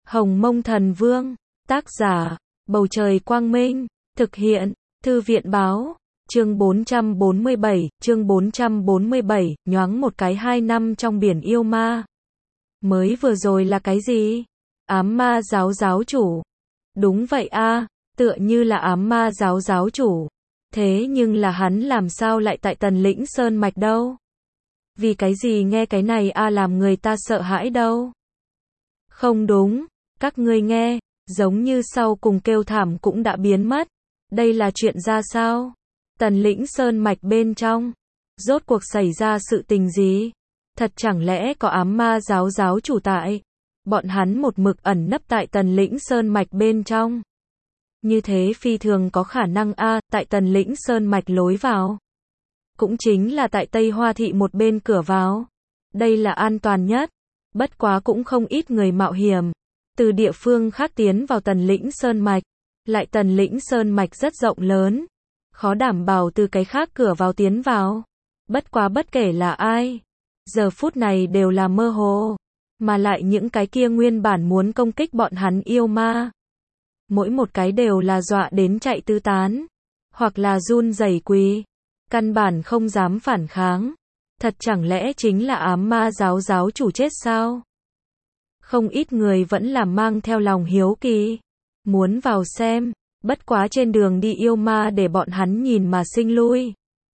Hồng Mông Thần Vương, tác giả, Bầu Trời Quang Minh, thực hiện, Thư viện Báo, chương 447, nhoáng một cái 2 năm trong biển yêu ma. Mới vừa rồi là cái gì? Ám ma giáo chủ. Đúng vậy a, tựa như là ám ma giáo chủ. Thế nhưng là hắn làm sao lại tại Tần Lĩnh Sơn Mạch đâu? Vì cái gì nghe cái này làm người ta sợ hãi đâu? Không đúng, các ngươi nghe, giống như sau cùng kêu thảm cũng đã biến mất. Đây là chuyện ra sao? Tần Lĩnh Sơn Mạch bên trong, rốt cuộc xảy ra sự tình gì? Thật chẳng lẽ có ám ma giáo chủ tại? Bọn hắn một mực ẩn nấp tại Tần Lĩnh Sơn Mạch bên trong. Như thế phi thường có khả năng tại Tần Lĩnh Sơn Mạch lối vào. Cũng chính là tại Tây Hoa Thị một bên cửa vào. Đây là an toàn nhất. Bất quá cũng không ít người mạo hiểm. Từ địa phương khác tiến vào Tần Lĩnh Sơn Mạch. Lại Tần Lĩnh Sơn Mạch rất rộng lớn. Khó đảm bảo từ cái khác cửa vào tiến vào. Bất quá bất kể là ai. Giờ phút này đều là mơ hồ. Mà lại những cái kia nguyên bản muốn công kích bọn hắn yêu ma. Mỗi một cái đều là dọa đến chạy tứ tán. Hoặc là run rẩy quỳ. Căn bản không dám phản kháng. Thật chẳng lẽ chính là ám ma giáo chủ chết sao? Không ít người vẫn là mang theo lòng hiếu kỳ. Muốn vào xem. Bất quá trên đường đi yêu ma để bọn hắn nhìn mà sinh lui.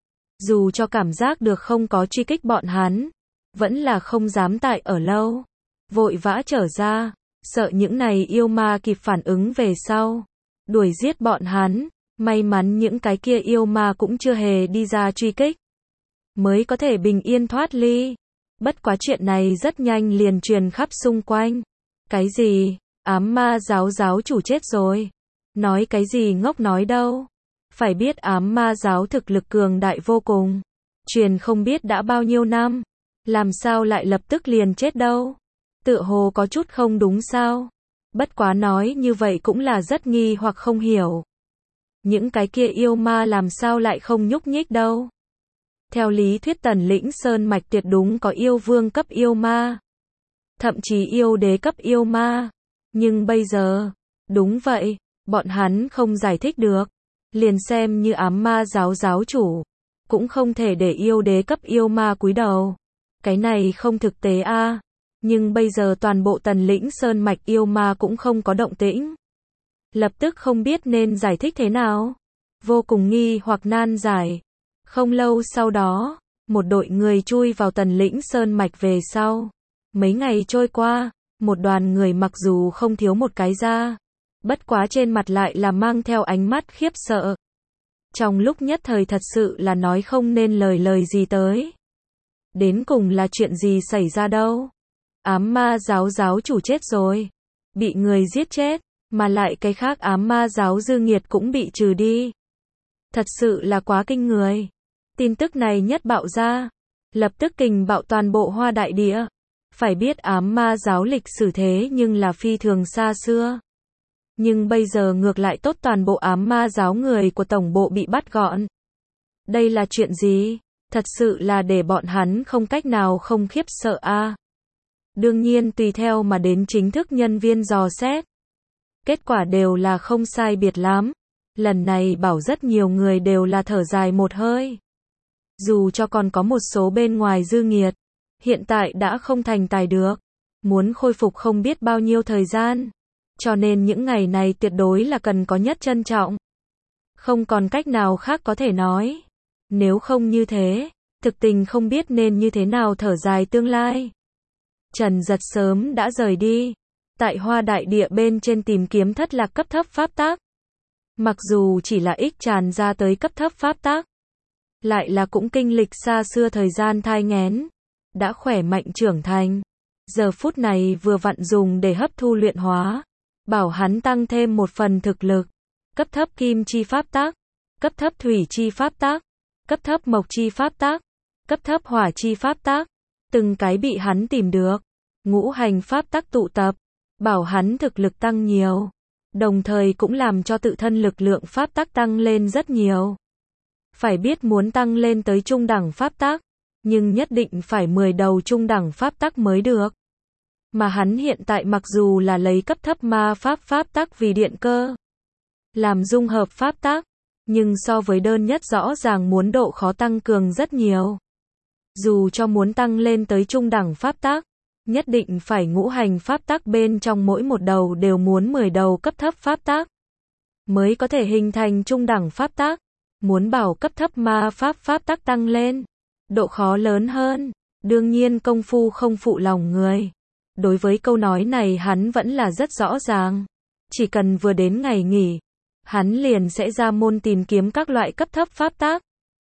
Dù cho cảm giác được không có truy kích bọn hắn. Vẫn là không dám tại ở lâu. Vội vã trở ra. Sợ những này yêu ma kịp phản ứng về sau. Đuổi giết bọn hắn. May mắn những cái kia yêu ma cũng chưa hề đi ra truy kích. Mới có thể bình yên thoát ly. Bất quá chuyện này rất nhanh liền truyền khắp xung quanh. Cái gì? Ám ma giáo chủ chết rồi. Nói cái gì ngốc nói đâu. Phải biết ám ma giáo thực lực cường đại vô cùng. Truyền không biết đã bao nhiêu năm. Làm sao lại lập tức liền chết đâu. Tựa hồ có chút không đúng sao. Bất quá nói như vậy cũng là rất nghi hoặc không hiểu. Những cái kia yêu ma làm sao lại không nhúc nhích đâu. Theo lý thuyết Tần Lĩnh Sơn Mạch tuyệt đúng có yêu vương cấp yêu ma. Thậm chí yêu đế cấp yêu ma. Nhưng bây giờ, đúng vậy, bọn hắn không giải thích được. Liền xem như ám ma giáo chủ. Cũng không thể để yêu đế cấp yêu ma cúi đầu. Cái này không thực tế Nhưng bây giờ toàn bộ Tần Lĩnh Sơn Mạch yêu ma cũng không có động tĩnh. Lập tức không biết nên giải thích thế nào. Vô cùng nghi hoặc nan giải. Không lâu sau đó, một đội người chui vào Tần Lĩnh Sơn Mạch về sau. Mấy ngày trôi qua, một đoàn người mặc dù không thiếu một cái da. Bất quá trên mặt lại là mang theo ánh mắt khiếp sợ. Trong lúc nhất thời thật sự là nói không nên lời gì tới. Đến cùng là chuyện gì xảy ra đâu. Ám ma giáo chủ chết rồi. Bị người giết chết. Mà lại cái khác ám ma giáo dư nghiệt cũng bị trừ đi. Thật sự là quá kinh người. Tin tức này nhất bạo ra. Lập tức kình bạo toàn bộ Hoa Đại Địa. Phải biết ám ma giáo lịch sử thế nhưng là phi thường xa xưa. Nhưng bây giờ ngược lại tốt toàn bộ ám ma giáo người của tổng bộ bị bắt gọn. Đây là chuyện gì? Thật sự là để bọn hắn không cách nào không khiếp sợ Đương nhiên tùy theo mà đến chính thức nhân viên dò xét. Kết quả đều là không sai biệt lắm. Lần này bảo rất nhiều người đều là thở dài một hơi. Dù cho còn có một số bên ngoài dư nghiệt. Hiện tại đã không thành tài được. Muốn khôi phục không biết bao nhiêu thời gian. Cho nên những ngày này tuyệt đối là cần có nhất trân trọng. Không còn cách nào khác có thể nói. Nếu không như thế, thực tình không biết nên như thế nào thở dài tương lai. Trần Giật sớm đã rời đi. Tại Hoa Đại Địa bên trên tìm kiếm thất lạc cấp thấp pháp tác. Mặc dù chỉ là ích tràn ra tới cấp thấp pháp tác. Lại là cũng kinh lịch xa xưa thời gian thai nghén. Đã khỏe mạnh trưởng thành. Giờ phút này vừa vặn dùng để hấp thu luyện hóa. Bảo hắn tăng thêm một phần thực lực. Cấp thấp kim chi pháp tác. Cấp thấp thủy chi pháp tác. Cấp thấp mộc chi pháp tác. Cấp thấp hỏa chi pháp tác. Từng cái bị hắn tìm được. Ngũ hành pháp tác tụ tập. Bảo hắn thực lực tăng nhiều. Đồng thời cũng làm cho tự thân lực lượng pháp tác tăng lên rất nhiều. Phải biết muốn tăng lên tới trung đẳng pháp tác. Nhưng nhất định phải 10 đầu trung đẳng pháp tác mới được. Mà hắn hiện tại mặc dù là lấy cấp thấp ma pháp pháp tắc vì điện cơ, làm dung hợp pháp tắc, nhưng so với đơn nhất rõ ràng muốn độ khó tăng cường rất nhiều. Dù cho muốn tăng lên tới trung đẳng pháp tắc, nhất định phải ngũ hành pháp tắc bên trong mỗi một đầu đều muốn 10 đầu cấp thấp pháp tắc, mới có thể hình thành trung đẳng pháp tắc. Muốn bảo cấp thấp ma pháp pháp tắc tăng lên, độ khó lớn hơn, đương nhiên công phu không phụ lòng người. Đối với câu nói này hắn vẫn là rất rõ ràng. Chỉ cần vừa đến ngày nghỉ, hắn liền sẽ ra môn tìm kiếm các loại cấp thấp pháp tắc.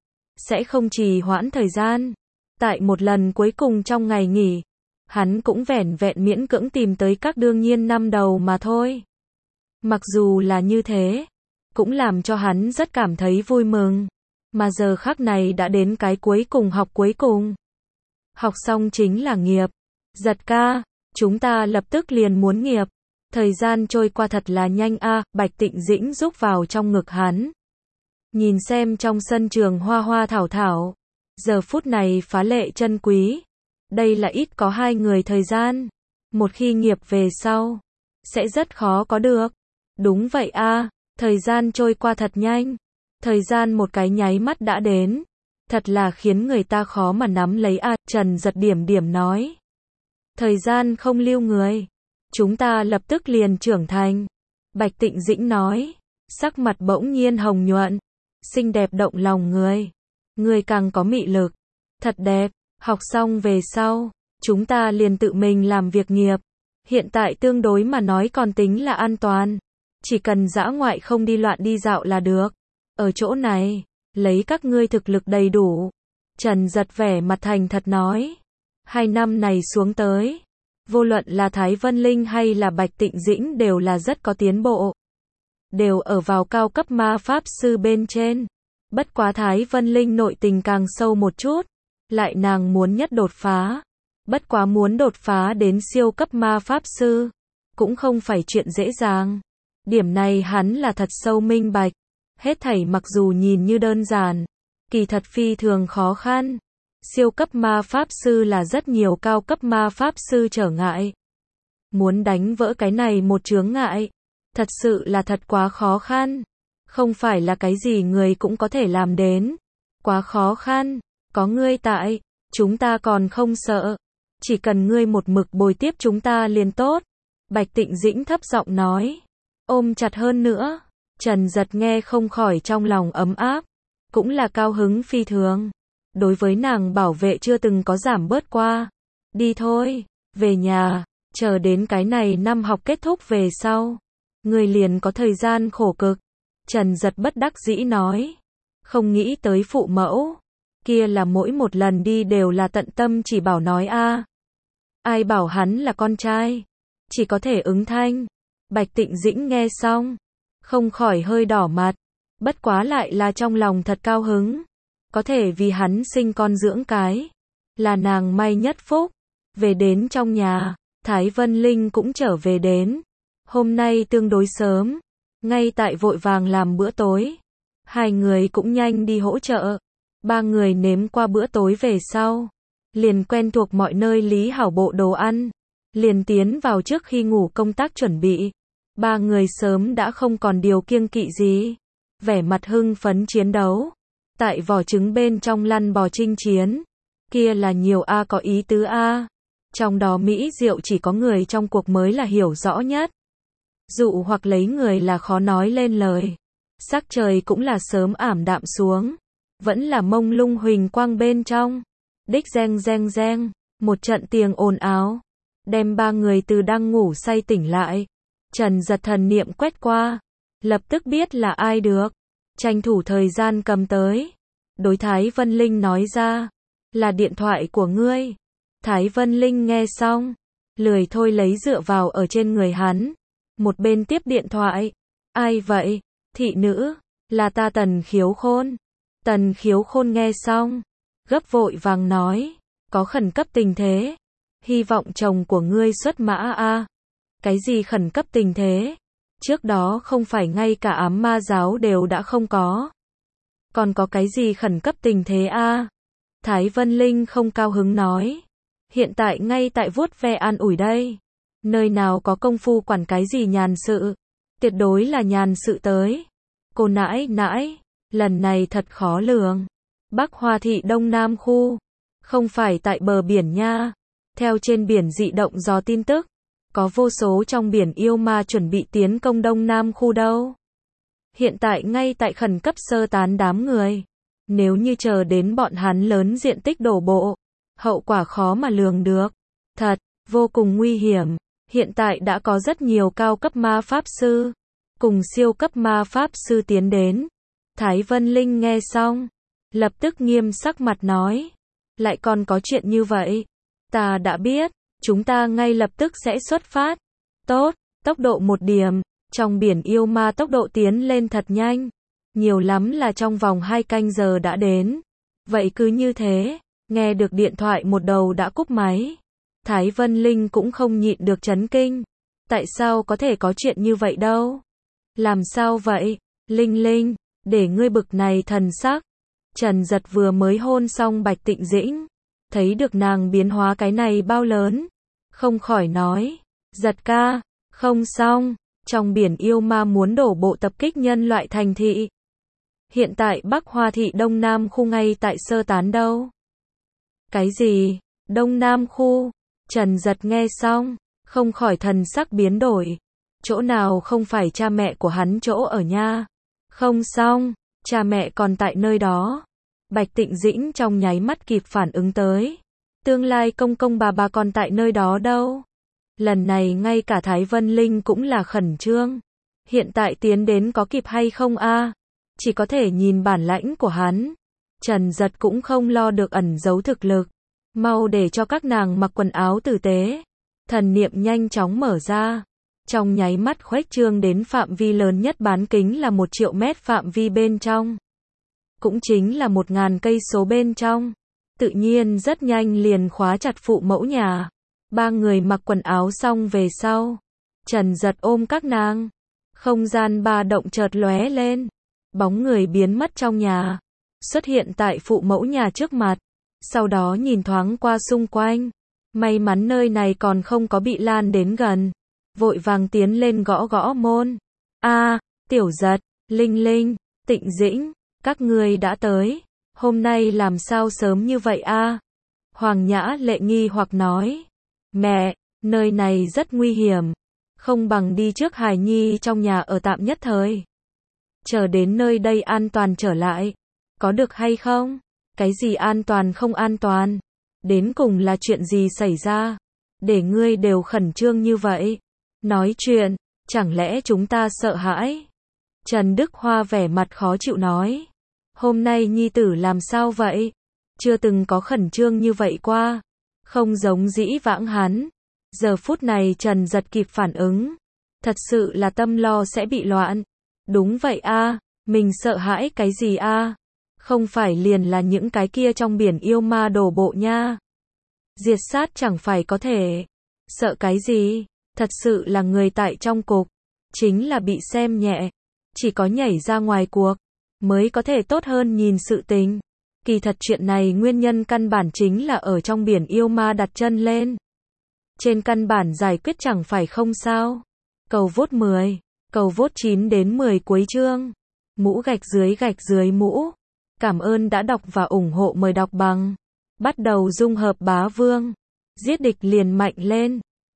Sẽ không trì hoãn thời gian. Tại một lần cuối cùng trong ngày nghỉ, hắn cũng vẻn vẹn miễn cưỡng tìm tới các đương nhiên 5 đầu mà thôi. Mặc dù là như thế, cũng làm cho hắn rất cảm thấy vui mừng. Mà giờ khắc này đã đến cái cuối cùng học cuối cùng. Học xong chính là nghiệp. Giật ca, chúng ta lập tức liền muốn nghiệp. Thời gian trôi qua thật là nhanh a. Bạch Tịnh Dĩnh rúc vào trong ngực hắn. Nhìn xem trong sân trường hoa hoa thảo thảo. Giờ phút này phá lệ chân quý. Đây là ít có hai người thời gian. Một khi nghiệp về sau, sẽ rất khó có được. Đúng vậy a. Thời gian trôi qua thật nhanh. Thời gian một cái nháy mắt đã đến. Thật là khiến người ta khó mà nắm lấy a. Trần Giật điểm điểm nói. Thời gian không lưu người. Chúng ta lập tức liền trưởng thành. Bạch Tịnh Dĩnh nói. Sắc mặt bỗng nhiên hồng nhuận. Xinh đẹp động lòng người. Người càng có mị lực. Thật đẹp. Học xong về sau, chúng ta liền tự mình làm việc nghiệp. Hiện tại tương đối mà nói còn tính là an toàn. Chỉ cần dã ngoại không đi loạn đi dạo là được. Ở chỗ này, lấy các ngươi thực lực đầy đủ. Trần Giật vẻ mặt thành thật nói. 2 năm này xuống tới, vô luận là Thái Vân Linh hay là Bạch Tịnh Dĩnh đều là rất có tiến bộ. Đều ở vào cao cấp ma pháp sư bên trên. Bất quá Thái Vân Linh nội tình càng sâu một chút. Lại nàng muốn nhất đột phá. Bất quá muốn đột phá đến siêu cấp ma pháp sư, cũng không phải chuyện dễ dàng. Điểm này hắn là thật sâu minh bạch. Hết thảy mặc dù nhìn như đơn giản, kỳ thật phi thường khó khăn. Siêu cấp ma pháp sư là rất nhiều cao cấp ma pháp sư trở ngại. Muốn đánh vỡ cái này một chướng ngại, thật sự là thật quá khó khăn. Không phải là cái gì người cũng có thể làm đến. Quá khó khăn, có ngươi tại, chúng ta còn không sợ. Chỉ cần ngươi một mực bồi tiếp chúng ta liền tốt. Bạch Tịnh Dĩnh thấp giọng nói. Ôm chặt hơn nữa. Trần Giật nghe không khỏi trong lòng ấm áp. Cũng là cao hứng phi thường. Đối với nàng bảo vệ chưa từng có giảm bớt qua. Đi thôi, về nhà, chờ đến cái này năm học kết thúc về sau. Người liền có thời gian khổ cực. Trần Giật bất đắc dĩ nói. Không nghĩ tới phụ mẫu. Kia là mỗi một lần đi đều là tận tâm chỉ bảo nói a. Ai bảo hắn là con trai. Chỉ có thể ứng thanh. Bạch Tịnh Dĩnh nghe xong. Không khỏi hơi đỏ mặt. Bất quá lại là trong lòng thật cao hứng. Có thể vì hắn sinh con dưỡng cái. Là nàng may nhất phúc. Về đến trong nhà. Thái Vân Linh cũng trở về đến. Hôm nay tương đối sớm. Ngay tại vội vàng làm bữa tối. Hai người cũng nhanh đi hỗ trợ. Ba người nếm qua bữa tối về sau. Liền quen thuộc mọi nơi lý hảo bộ đồ ăn. Liền tiến vào trước khi ngủ công tác chuẩn bị. Ba người sớm đã không còn điều kiêng kỵ gì. Vẻ mặt hưng phấn chiến đấu. Tại vỏ trứng bên trong lăn bò chinh chiến. Kia là nhiều a có ý tứ a. Trong đó mỹ diệu chỉ có người trong cuộc mới là hiểu rõ nhất. Dụ hoặc lấy người là khó nói lên lời. Sắc trời cũng là sớm ảm đạm xuống. Vẫn là mông lung huỳnh quang bên trong. Đích reng reng reng. Một trận tiếng ồn ào. Đem ba người từ đang ngủ say tỉnh lại. Trần Giật thần niệm quét qua. Lập tức biết là ai được. Tranh thủ thời gian cầm tới. Đối Thái Vân Linh nói ra. Là điện thoại của ngươi. Thái Vân Linh nghe xong. Lười thôi lấy dựa vào ở trên người hắn. Một bên tiếp điện thoại. Ai vậy? Thị nữ. Là ta Tần Khiếu Khôn. Tần Khiếu Khôn nghe xong. Gấp vội vàng nói. Có khẩn cấp tình thế. Hy vọng chồng của ngươi xuất mã a. Cái gì khẩn cấp tình thế? Trước đó không phải ngay cả ám ma giáo đều đã không có. Còn có cái gì khẩn cấp tình thế a? Thái Vân Linh không cao hứng nói. Hiện tại ngay tại vuốt ve an ủi đây. Nơi nào có công phu quản cái gì nhàn sự. Tuyệt đối là nhàn sự tới. Cô nãi nãi, lần này thật khó lường. Bắc Hoa thị Đông Nam khu. Không phải tại bờ biển nha. Theo trên biển dị động dò tin tức. Có vô số trong biển yêu ma chuẩn bị tiến công Đông Nam khu đâu. Hiện tại ngay tại khẩn cấp sơ tán đám người. Nếu như chờ đến bọn hắn lớn diện tích đổ bộ, hậu quả khó mà lường được. Thật, vô cùng nguy hiểm. Hiện tại đã có rất nhiều cao cấp ma pháp sư, cùng siêu cấp ma pháp sư tiến đến. Thái Vân Linh nghe xong, lập tức nghiêm sắc mặt nói. Lại còn có chuyện như vậy. Ta đã biết, chúng ta ngay lập tức sẽ xuất phát. Tốt, tốc độ 1 điểm. Trong biển yêu ma tốc độ tiến lên thật nhanh. Nhiều lắm là trong vòng 2 canh giờ đã đến. Vậy cứ như thế, nghe được điện thoại một đầu đã cúp máy. Thái Vân Linh cũng không nhịn được chấn kinh. Tại sao có thể có chuyện như vậy đâu? Làm sao vậy? Linh Linh, để ngươi bực này thần sắc. Trần Giật vừa mới hôn xong Bạch Tịnh Dĩnh. Thấy được nàng biến hóa cái này bao lớn. Không khỏi nói. Giật ca, không xong. Trong biển yêu ma muốn đổ bộ tập kích nhân loại thành thị. Hiện tại Bắc Hoa thị Đông Nam khu ngay tại sơ tán đâu? Cái gì? Đông Nam khu? Trần Giật nghe xong, không khỏi thần sắc biến đổi. Chỗ nào không phải cha mẹ của hắn chỗ ở nha? Không xong, cha mẹ còn tại nơi đó. Bạch Tịnh Dĩnh trong nháy mắt kịp phản ứng tới. Tương lai công công bà còn tại nơi đó đâu? Lần này ngay cả Thái Vân Linh cũng là khẩn trương. Hiện tại tiến đến có kịp hay không a? Chỉ có thể nhìn bản lãnh của hắn. Trần Giật cũng không lo được ẩn giấu thực lực. Mau để cho các nàng mặc quần áo tử tế. Thần niệm nhanh chóng mở ra. Trong nháy mắt khuếch trương đến phạm vi lớn nhất bán kính là 1 triệu mét phạm vi bên trong. Cũng chính là 1000 cây số bên trong. Tự nhiên rất nhanh liền khóa chặt phụ mẫu nhà. 3 người mặc quần áo xong về sau. Trần Giật ôm các nàng. Không gian ba động chợt lóe lên. Bóng người biến mất trong nhà. Xuất hiện tại phụ mẫu nhà trước mặt. Sau đó nhìn thoáng qua xung quanh. May mắn nơi này còn không có bị lan đến gần. Vội vàng tiến lên gõ gõ môn. A, Tiểu Giật, Linh Linh, Tịnh Dĩnh, các ngươi đã tới. Hôm nay làm sao sớm như vậy a? Hoàng Nhã Lệ nghi hoặc nói. Mẹ, nơi này rất nguy hiểm. Không bằng đi trước hài nhi trong nhà ở tạm nhất thời. Chờ đến nơi đây an toàn trở lại. Có được hay không? Cái gì an toàn không an toàn? Đến cùng là chuyện gì xảy ra? Để ngươi đều khẩn trương như vậy. Nói chuyện, chẳng lẽ chúng ta sợ hãi? Trần Đức Hoa vẻ mặt khó chịu nói. Hôm nay nhi tử làm sao vậy? Chưa từng có khẩn trương như vậy qua. Không giống dĩ vãng hắn. Giờ phút này Trần Giật kịp phản ứng. Thật sự là tâm lo sẽ bị loạn. Đúng vậy a, mình sợ hãi cái gì a? Không phải liền là những cái kia trong biển yêu ma đổ bộ nha. Diệt sát chẳng phải có thể. Sợ cái gì? Thật sự là người tại trong cục. Chính là bị xem nhẹ. Chỉ có nhảy ra ngoài cuộc. Mới có thể tốt hơn nhìn sự tình. Kỳ thật chuyện này nguyên nhân căn bản chính là ở trong biển yêu ma đặt chân lên. Trên căn bản giải quyết chẳng phải không sao. Cầu vote 10. Cầu vote 9 đến 10 cuối chương. Mũ gạch dưới mũ. Cảm ơn đã đọc và ủng hộ, mời đọc bằng. Bắt đầu dung hợp bá vương. Giết địch liền mạnh lên.